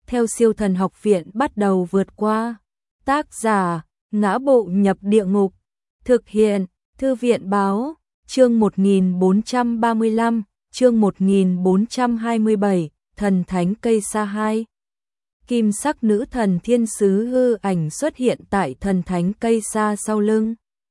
theo Siêu Thần Học Viện bắt đầu vượt qua. Tác giả: Ngã Bộ Nhập Địa Ngục. Thực hiện: Thư viện báo. Chương 1435, chương 1427, Thần Thánh Cây Sa 2. Kim sắc nữ thần thiên sứ hư ảnh xuất hiện tại thần thánh cây sa sau lưng.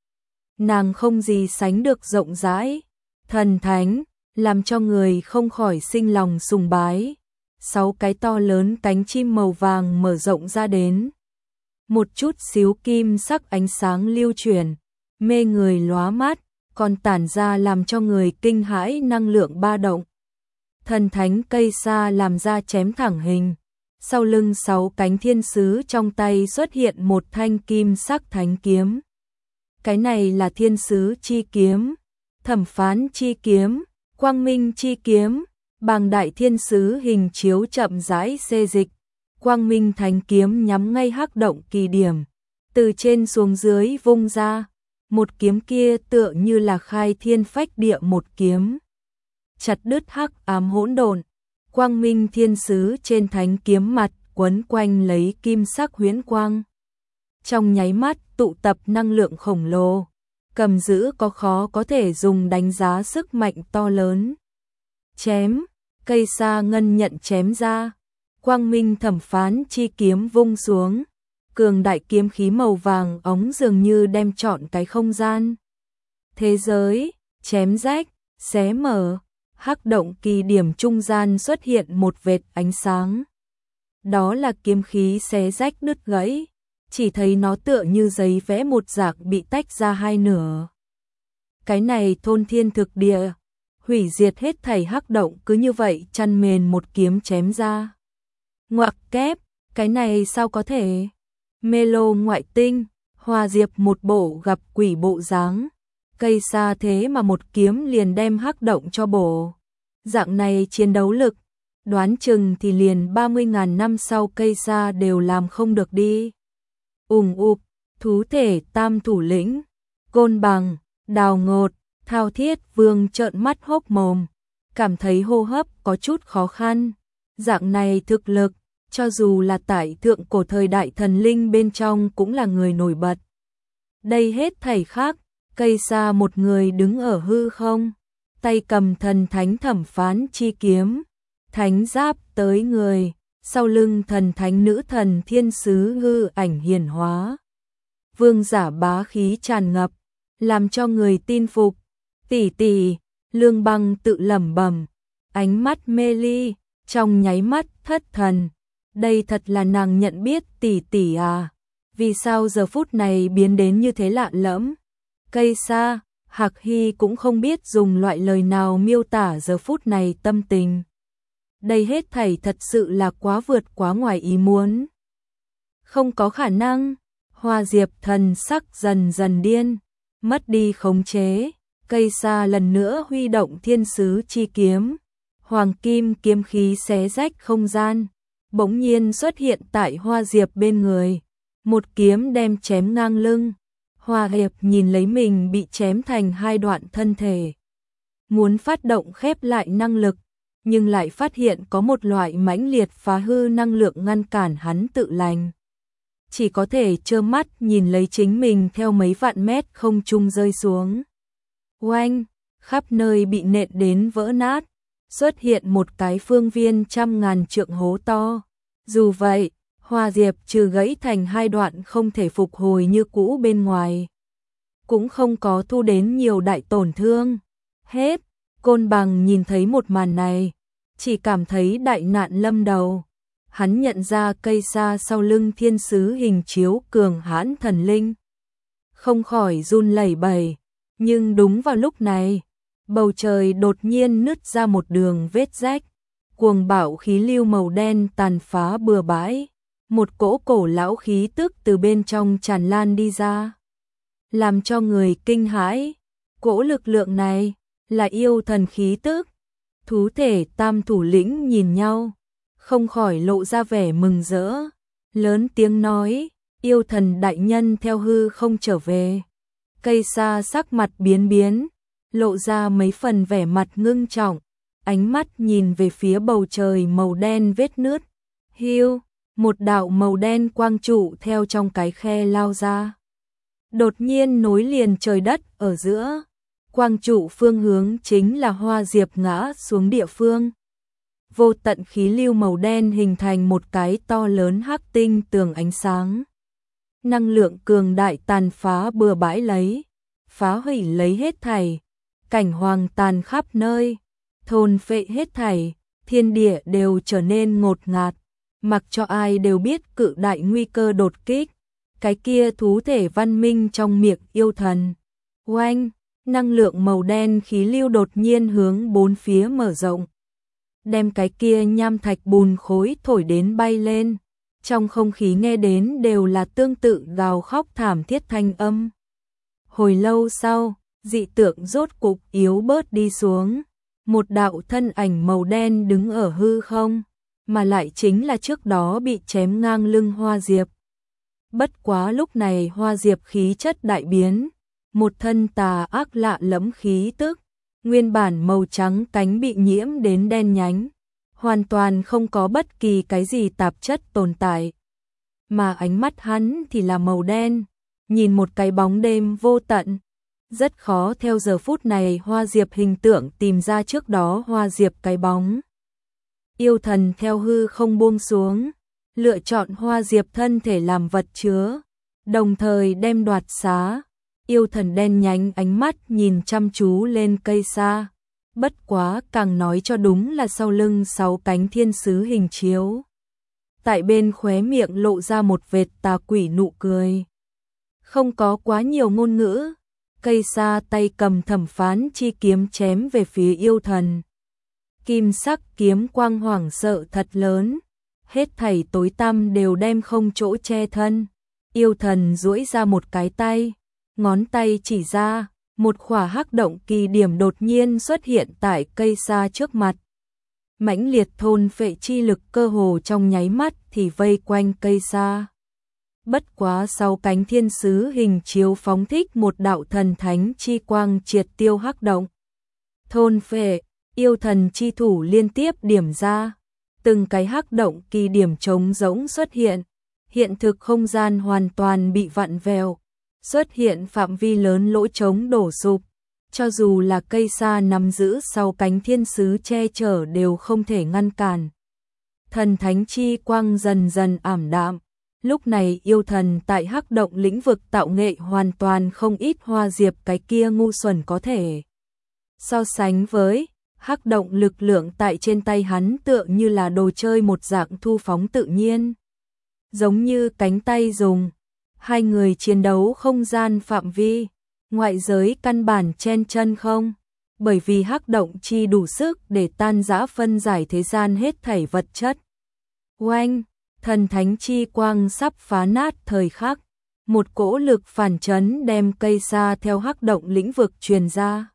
Nàng không gì sánh được rộng rãi, thần thánh, làm cho người không khỏi sinh lòng sùng bái. 6 cái to lớn cánh chim màu vàng mở rộng ra đến. Một chút xíu kim sắc ánh sáng lưu chuyển, mê người lóa mắt, còn tản ra làm cho người kinh hãi năng lượng ba động. Thần thánh cây sa làm ra chém thẳng hình. Sau lưng 6 cánh thiên sứ trong tay xuất hiện một thanh kim sắc thánh kiếm. Cái này là thiên sứ chi kiếm, thẩm phán chi kiếm, quang minh chi kiếm. Bàng đại thiên sứ hình chiếu chậm rãi xê dịch. Quang minh thánh kiếm nhắm ngay hắc động kỳ điểm. Từ trên xuống dưới vung ra. Một kiếm kia tựa như là khai thiên phách địa một kiếm. Chặt đứt hắc ám hỗn độn. Quang minh thiên sứ trên thánh kiếm mặt quấn quanh lấy kim sắc huyễn quang. Trong nháy mắt tụ tập năng lượng khổng lồ. Cầm giữ có khó có thể dùng đánh giá sức mạnh to lớn. Chém, cây sa ngân nhận chém ra. Quang minh thẩm phán chi kiếm vung xuống. Cường đại kiếm khí màu vàng óng dường như đem trọn cái không gian. Thế giới, chém rách, xé mở. Hắc động kỳ điểm trung gian xuất hiện một vệt ánh sáng. Đó là kiếm khí xé rách đứt gãy, chỉ thấy nó tựa như giấy vẽ một dạng bị tách ra hai nửa. Cái này thôn thiên thực địa, hủy diệt hết thảy hắc động cứ như vậy chăn mền một kiếm chém ra. Ngoặc kép, cái này sao có thể? Mê lô ngoại tinh, Hoa Diệp một bộ gặp quỷ bộ dáng. Cây sa thế mà một kiếm liền đem hắc động cho bổ. Dạng này chiến đấu lực, đoán chừng thì liền 30.000 năm sau cây sa đều làm không được đi. Ùng ụp, thú thể tam thủ lĩnh, Côn Bằng, Đào Ngột, Thao Thiết Vương trợn mắt hốc mồm, cảm thấy hô hấp có chút khó khăn. Dạng này thực lực, cho dù là tại thượng cổ thời đại thần linh bên trong cũng là người nổi bật. Đây hết thảy khác. Cây sa một người đứng ở hư không, tay cầm thần thánh thẩm phán chi kiếm, thánh giáp tới người, sau lưng thần thánh nữ thần thiên sứ hư ảnh hiển hóa. Vương giả bá khí tràn ngập, làm cho người tin phục. Tỷ tỷ, Lương Băng tự lẩm bẩm, ánh mắt mê ly, trong nháy mắt thất thần. Đây thật là nàng nhận biết tỷ tỷ à? Vì sao giờ phút này biến đến như thế lạ lẫm? Cây sa, Hạc Hy cũng không biết dùng loại lời nào miêu tả giờ phút này tâm tình. Đây hết thảy thật sự là quá vượt quá ngoài ý muốn. Không có khả năng. Hoa Diệp thần sắc dần dần điên, mất đi khống chế. Cây sa lần nữa huy động thiên sứ chi kiếm. Hoàng kim kiếm khí xé rách không gian, bỗng nhiên xuất hiện tại Hoa Diệp bên người. Một kiếm đem chém ngang lưng. Hoa Diệp nhìn lấy mình bị chém thành hai đoạn thân thể. Muốn phát động khép lại năng lực, nhưng lại phát hiện có một loại mãnh liệt phá hư năng lượng ngăn cản hắn tự lành. Chỉ có thể trơ mắt nhìn lấy chính mình theo mấy vạn mét không trung rơi xuống. Oanh, khắp nơi bị nện đến vỡ nát, xuất hiện một cái phương viên 100.000 trượng hố to. Dù vậy, Hoa Diệp trừ gãy thành hai đoạn không thể phục hồi như cũ bên ngoài, cũng không có thu đến nhiều đại tổn thương. Hết, Côn Bằng nhìn thấy một màn này, chỉ cảm thấy đại nạn lâm đầu. Hắn nhận ra cây sa sau lưng thiên sứ hình chiếu cường hãn thần linh, không khỏi run lẩy bẩy. Nhưng đúng vào lúc này, bầu trời đột nhiên nứt ra một đường vết rách, cuồng bạo khí lưu màu đen tàn phá bừa bãi. Một cỗ cổ lão khí tức từ bên trong tràn lan đi ra, làm cho người kinh hãi. Cỗ lực lượng này là yêu thần khí tức. Thú thể tam thủ lĩnh nhìn nhau, không khỏi lộ ra vẻ mừng rỡ, lớn tiếng nói, yêu thần đại nhân theo hư không trở về. Cây sa sắc mặt biến biến, lộ ra mấy phần vẻ mặt ngưng trọng, ánh mắt nhìn về phía bầu trời màu đen vết nứt, Hiu, một đạo màu đen quang trụ theo trong cái khe lao ra. Đột nhiên nối liền trời đất ở giữa. Quang trụ phương hướng chính là Hoa Diệp ngã xuống địa phương. Vô tận khí lưu màu đen hình thành một cái to lớn hắc tinh tường ánh sáng. Năng lượng cường đại tàn phá bừa bãi phá hủy lấy hết thảy, cảnh hoàng tàn khắp nơi, thôn phệ hết thảy, thiên địa đều trở nên ngột ngạt, mặc cho ai đều biết cự đại nguy cơ đột kích, cái kia thú thể văn minh trong miệng yêu thần. Oanh, năng lượng màu đen khí lưu đột nhiên hướng bốn phía mở rộng, đem cái kia nham thạch bùn khối thổi đến bay lên. Trong không khí nghe đến đều là tương tự gào khóc thảm thiết thanh âm. Hồi lâu sau, dị tượng rốt cục yếu bớt đi xuống. Một đạo thân ảnh màu đen đứng ở hư không, mà lại chính là trước đó bị chém ngang lưng Hoa Diệp. Bất quá lúc này Hoa Diệp khí chất đại biến, một thân tà ác lạ lẫm khí tức, nguyên bản màu trắng cánh bị nhiễm đến đen nhánh. Hoàn toàn không có bất kỳ cái gì tạp chất tồn tại. Mà ánh mắt hắn thì là màu đen, nhìn một cái bóng đêm vô tận. Rất khó theo giờ phút này Hoa Diệp hình tượng tìm ra trước đó Hoa Diệp cái bóng. Yêu thần theo hư không buông xuống, lựa chọn Hoa Diệp thân thể làm vật chứa, đồng thời đem đoạt xá. Yêu thần đen nhánh ánh mắt nhìn chăm chú lên cây sa. Bất quá càng nói cho đúng là sau lưng 6 cánh thiên sứ hình chiếu. Tại bên khóe miệng lộ ra một vệt tà quỷ nụ cười. Không có quá nhiều ngôn ngữ, cây sa tay cầm thẩm phán chi kiếm chém về phía yêu thần. Kim sắc kiếm quang hoảng sợ thật lớn, hết thảy tối tăm đều đem không chỗ che thân. Yêu thần duỗi ra một cái tay, ngón tay chỉ ra. Một khỏa hắc động kỳ điểm đột nhiên xuất hiện tại cây sa trước mặt. Mãnh liệt thôn phệ chi lực cơ hồ trong nháy mắt thì vây quanh cây sa. Bất quá sau cánh thiên sứ hình chiếu phóng thích một đạo thần thánh chi quang triệt tiêu hắc động. Thôn phệ, yêu thần chi thủ liên tiếp điểm ra. Từng cái hắc động kỳ điểm trống rỗng xuất hiện. Hiện thực không gian hoàn toàn bị vặn vẹo. Xuất hiện phạm vi lớn lỗ trống đổ sụp, cho dù là cây sa nắm giữ sau cánh thiên sứ che chở đều không thể ngăn cản. Thần thánh chi quang dần dần ảm đạm, lúc này yêu thần tại hắc động lĩnh vực tạo nghệ hoàn toàn không ít Hoa Diệp cái kia ngu xuẩn có thể. So sánh với, hắc động lực lượng tại trên tay hắn tựa như là đồ chơi một dạng thu phóng tự nhiên. Giống như cánh tay dùng. Hai người chiến đấu không gian phạm vi, ngoại giới căn bản chen chân không, bởi vì hắc động chi đủ sức để tan rã phân giải thế gian hết thảy vật chất. Oanh, thần thánh chi quang sắp phá nát thời khắc, một cỗ lực phản chấn đem cây sa theo hắc động lĩnh vực truyền ra.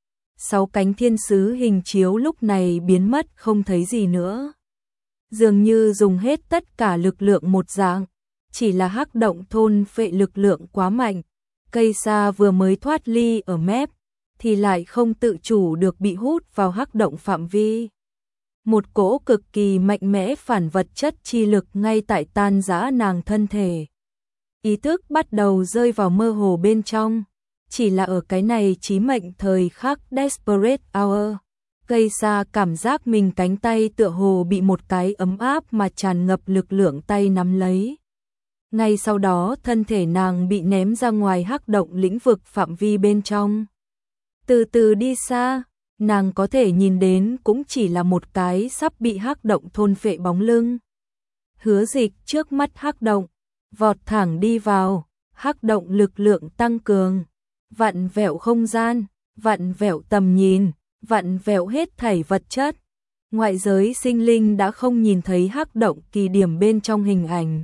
6 cánh thiên sứ hình chiếu lúc này biến mất không thấy gì nữa. Dường như dùng hết tất cả lực lượng một dạng. Chỉ là hắc động thôn phệ lực lượng quá mạnh, cây sa vừa mới thoát ly ở mép, thì lại không tự chủ được bị hút vào hắc động phạm vi. Một cỗ cực kỳ mạnh mẽ phản vật chất chi lực ngay tại tan rã nàng thân thể. Ý thức bắt đầu rơi vào mơ hồ bên trong, chỉ là ở cái này chí mệnh thời khắc desperate hour. Cây sa cảm giác mình cánh tay tựa hồ bị một cái ấm áp mà tràn ngập lực lượng tay nắm lấy. Ngay sau đó thân thể nàng bị ném ra ngoài hắc động lĩnh vực phạm vi bên trong. Từ từ đi xa, nàng có thể nhìn đến cũng chỉ là một cái sắp bị hắc động thôn phệ bóng lưng. Hứa Dịch trước mắt hắc động, vọt thẳng đi vào, hắc động lực lượng tăng cường, vặn vẹo không gian, vặn vẹo tầm nhìn, vặn vẹo hết thảy vật chất. Ngoại giới sinh linh đã không nhìn thấy hắc động kỳ điểm bên trong hình ảnh.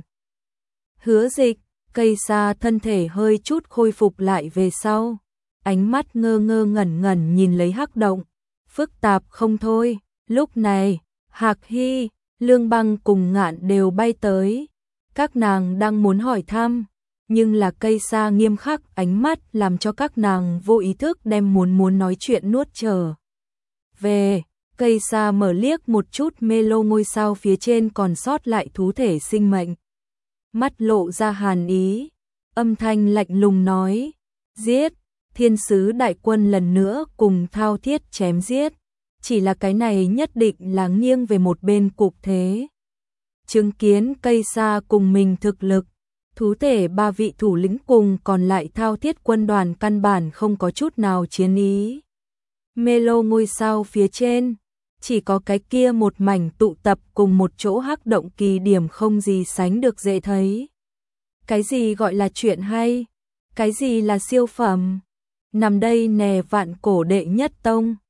Hứa Dịch, cây sa thân thể hơi chút khôi phục lại về sau, ánh mắt ngơ ngơ ngẩn ngẩn nhìn lấy hắc động, phức tạp không thôi. Lúc này, Hạc Hy, Lương Băng cùng Ngạn đều bay tới, các nàng đang muốn hỏi thăm, nhưng là cây sa nghiêm khắc ánh mắt làm cho các nàng vô ý thức đem muốn nói chuyện nuốt trở về. cây xa mở liếc một chút mê lô ngôi sao phía trên còn sót lại thú thể sinh mệnh. Mắt lộ ra hàn ý, âm thanh lạnh lùng nói, giết, thiên sứ đại quân lần nữa cùng thao thiết chém giết. Chỉ là cái này nhất định là nghiêng về một bên cục thế. Chứng kiến cây xa cùng mình thực lực, thú thể ba vị thủ lĩnh cùng còn lại thao thiết quân đoàn căn bản không có chút nào chiến ý. Mê lô ngôi sao phía trên, chỉ có cái kia một mảnh tụ tập cùng một chỗ hắc động kỳ điểm không gì sánh được dễ thấy. Cái gì gọi là chuyện hay? Cái gì là siêu phẩm? Nằm đây nè vạn cổ đệ nhất tông.